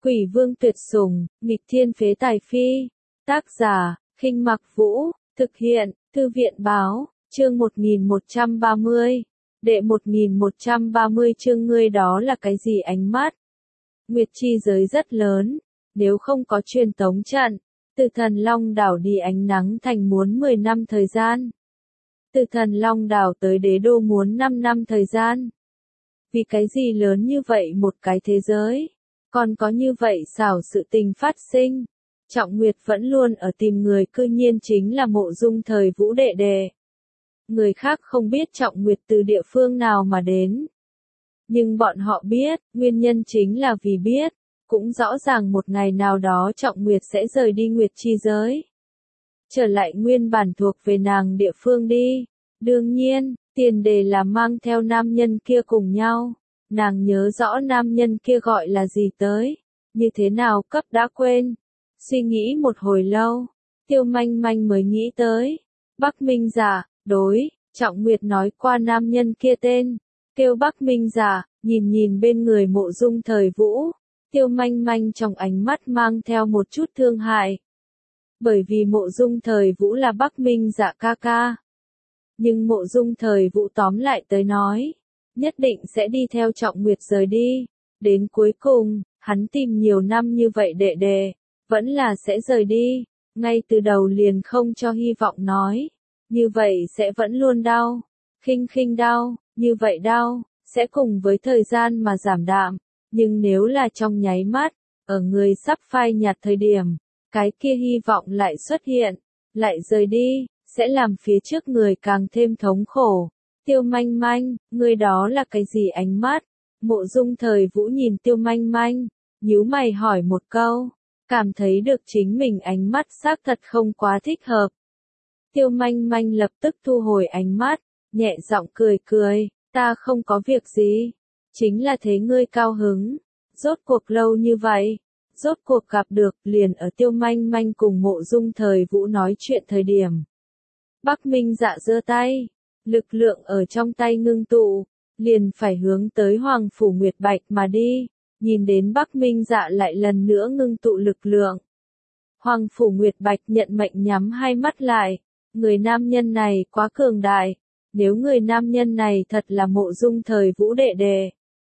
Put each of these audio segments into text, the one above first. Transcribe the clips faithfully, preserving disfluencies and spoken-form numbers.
Quỷ vương tuyệt sủng, nghịch thiên phế tài phi. Tác giả, Khinh Mặc Vũ, thực hiện, Thư viện báo, chương một nghìn một trăm ba mươi. Đệ một nghìn một trăm ba mươi chương ngươi đó là cái gì ánh mắt? Nguyệt chi giới rất lớn, nếu không có truyền tống trận, từ Thần Long đảo đi Ánh Nắng Thành muốn mười năm thời gian. Từ Thần Long đảo tới Đế đô muốn năm năm thời gian. Vì cái gì lớn như vậy một cái thế giới? Còn có như vậy xảo sự tình phát sinh. Trọng Nguyệt vẫn luôn ở tìm người, cư nhiên chính là Mộ Dung Thời Vũ đệ đệ. Người khác không biết Trọng Nguyệt từ địa phương nào mà đến. Nhưng bọn họ biết, nguyên nhân chính là vì biết, cũng rõ ràng một ngày nào đó Trọng Nguyệt sẽ rời đi Nguyệt chi giới. Trở lại nguyên bản thuộc về nàng địa phương đi. Đương nhiên, tiền đề là mang theo nam nhân kia cùng nhau. Nàng nhớ rõ nam nhân kia gọi là gì tới, như thế nào cấp đã quên. Suy nghĩ một hồi lâu, Tiêu Manh Manh mới nghĩ tới. Bắc Minh Dạ, đối, Trọng Nguyệt nói qua nam nhân kia tên, kêu Bắc Minh Dạ, nhìn nhìn bên người Mộ Dung Thời Vũ. Tiêu Manh Manh trong ánh mắt mang theo một chút thương hại. Bởi vì Mộ Dung Thời Vũ là Bắc Minh Dạ ca ca. Nhưng Mộ Dung Thời Vũ tóm lại tới nói, nhất định sẽ đi theo Trọng Nguyệt rời đi. Đến cuối cùng, hắn tìm nhiều năm như vậy đệ đệ, vẫn là sẽ rời đi. Ngay từ đầu liền không cho hy vọng nói. Như vậy sẽ vẫn luôn đau. Khinh khinh đau, như vậy đau, sẽ cùng với thời gian mà giảm đạm. Nhưng nếu là trong nháy mắt, ở người sắp phai nhạt thời điểm, cái kia hy vọng lại xuất hiện, lại rời đi, sẽ làm phía trước người càng thêm thống khổ. Tiêu Manh Manh, người đó là cái gì ánh mắt? Mộ Dung Thời Vũ nhìn Tiêu Manh Manh, nhíu mày hỏi một câu, cảm thấy được chính mình ánh mắt xác thật không quá thích hợp. Tiêu Manh Manh lập tức thu hồi ánh mắt, nhẹ giọng cười cười, ta không có việc gì, chính là thấy ngươi cao hứng, rốt cuộc lâu như vậy, rốt cuộc gặp được, liền ở Tiêu Manh Manh cùng Mộ Dung Thời Vũ nói chuyện thời điểm. Bắc Minh Dạ giơ tay, lực lượng ở trong tay ngưng tụ, liền phải hướng tới Hoàng Phủ Nguyệt Bạch mà đi, nhìn đến Bắc Minh Dạ lại lần nữa ngưng tụ lực lượng. Hoàng Phủ Nguyệt Bạch nhận mệnh nhắm hai mắt lại, người nam nhân này quá cường đại, nếu người nam nhân này thật là Mộ Dung Thời Vũ đệ đệ.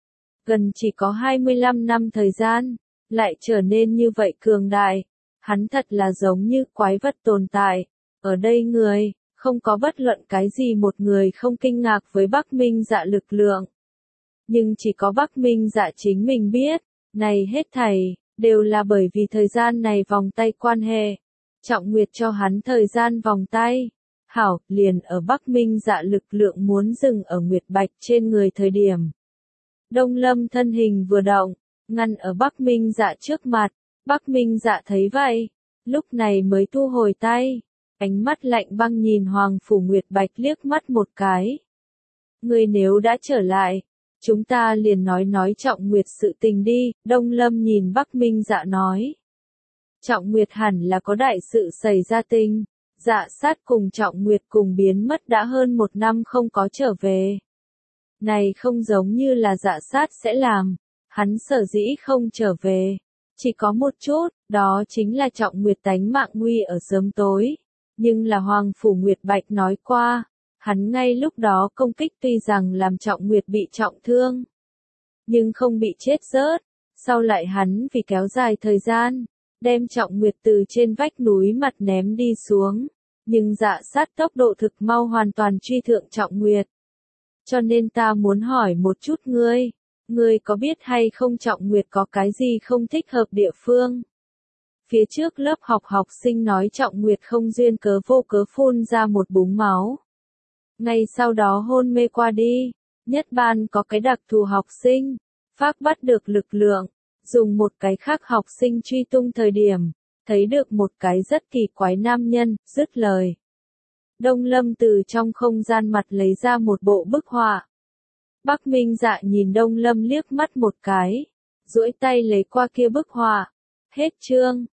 Gần chỉ có hai mươi lăm năm thời gian, lại trở nên như vậy cường đại, hắn thật là giống như quái vật tồn tại, ở đây người. Không có bất luận cái gì một người không kinh ngạc với Bắc Minh Dạ lực lượng. Nhưng chỉ có Bắc Minh Dạ chính mình biết, này hết thảy, đều là bởi vì thời gian này vòng tay quan hệ. Trọng Nguyệt cho hắn thời gian vòng tay. Hảo, liền ở Bắc Minh Dạ lực lượng muốn dừng ở Nguyệt Bạch trên người thời điểm. Đông Lâm thân hình vừa động, ngăn ở Bắc Minh Dạ trước mặt. Bắc Minh Dạ thấy vậy, lúc này mới thu hồi tay. Ánh mắt lạnh băng nhìn Hoàng Phủ Nguyệt Bạch liếc mắt một cái. Ngươi nếu đã trở lại, chúng ta liền nói nói Trọng Nguyệt sự tình đi, Đông Lâm nhìn Bắc Minh Dạ nói. Trọng Nguyệt hẳn là có đại sự xảy ra tình, Dạ Sát cùng Trọng Nguyệt cùng biến mất đã hơn một năm không có trở về. Này không giống như là Dạ Sát sẽ làm, hắn sở dĩ không trở về, chỉ có một chút, đó chính là Trọng Nguyệt tánh mạng nguy ở sớm tối. Nhưng là Hoàng Phủ Nguyệt Bạch nói qua, hắn ngay lúc đó công kích tuy rằng làm Trọng Nguyệt bị trọng thương, nhưng không bị chết rớt, sau lại hắn vì kéo dài thời gian, đem Trọng Nguyệt từ trên vách núi mặt ném đi xuống, nhưng Dạ Sát tốc độ thực mau hoàn toàn truy thượng Trọng Nguyệt. Cho nên ta muốn hỏi một chút ngươi, ngươi có biết hay không Trọng Nguyệt có cái gì không thích hợp địa phương? Phía trước lớp học học sinh nói Trọng Nguyệt không duyên cớ vô cớ phun ra một búng máu. Ngay sau đó hôn mê qua đi, nhất ban có cái đặc thù học sinh, phác bắt được lực lượng, dùng một cái khác học sinh truy tung thời điểm, thấy được một cái rất kỳ quái nam nhân, dứt lời. Đông Lâm từ trong không gian mặt lấy ra một bộ bức họa. Bắc Minh Dạ nhìn Đông Lâm liếc mắt một cái, duỗi tay lấy qua kia bức họa. Hết chương.